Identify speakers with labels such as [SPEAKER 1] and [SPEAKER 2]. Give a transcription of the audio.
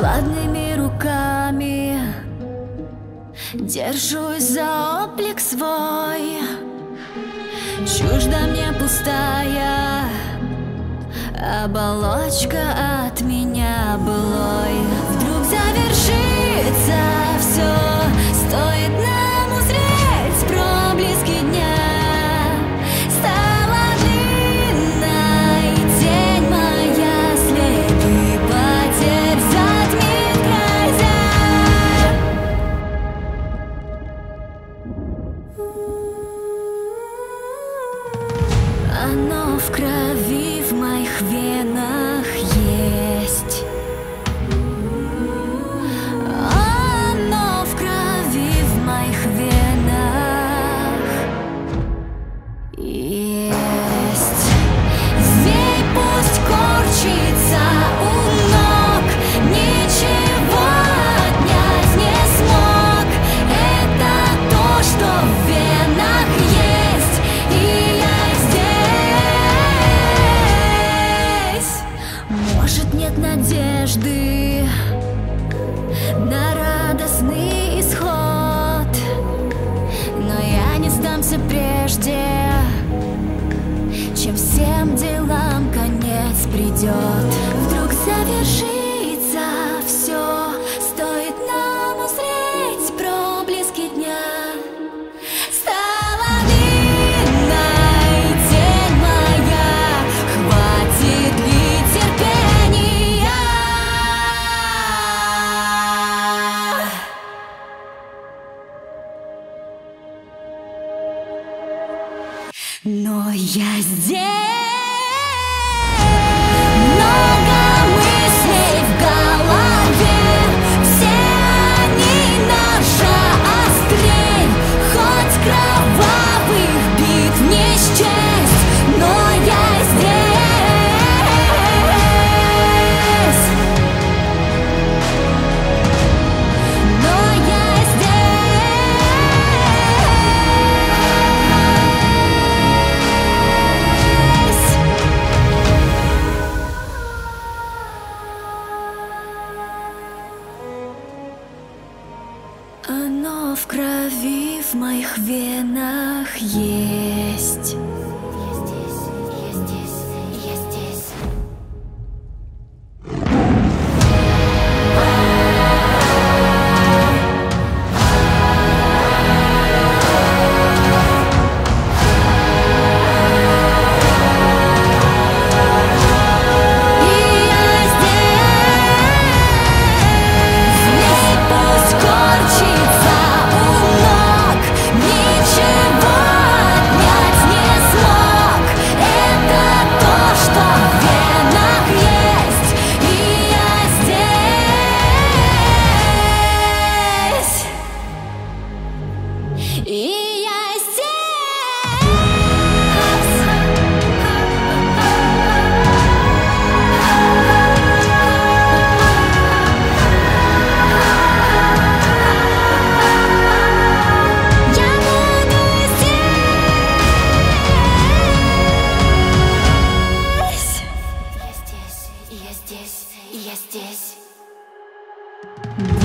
[SPEAKER 1] Хладными руками держусь за облик свой. Чужда мне пустая оболочка от меня былой. Вдруг завершится все, стоит нам узреть проблески дня. Стала длинной тень моя, следы потерь затмит грозя. Оно в крови в моих венах есть. Оно в крови в моих венах есть. Змей пусть корчится у ног, ничего отнять не смог. Это то, что в венах есть, и я здесь. Может, нет надежды на радостный исход, но я не сдамся прежде, чем всем делам конец придет. Вдруг завершится все, стоит нам узреть проблески дня. Стала длинной тень моя, хватит ли терпения? Но я здесь. Много мыслей в голове, все они ножа острей. Хоть кровавых битв не счесть, но я здесь. Но я здесь. Оно в крови в моих венах есть. Я здесь, я здесь, я здесь. Змей пусть корчится у ног, ничего отнять не смог. Это то, что в венах есть, и я здесь. И я здесь. Я буду здесь. Я здесь, я здесь, я здесь.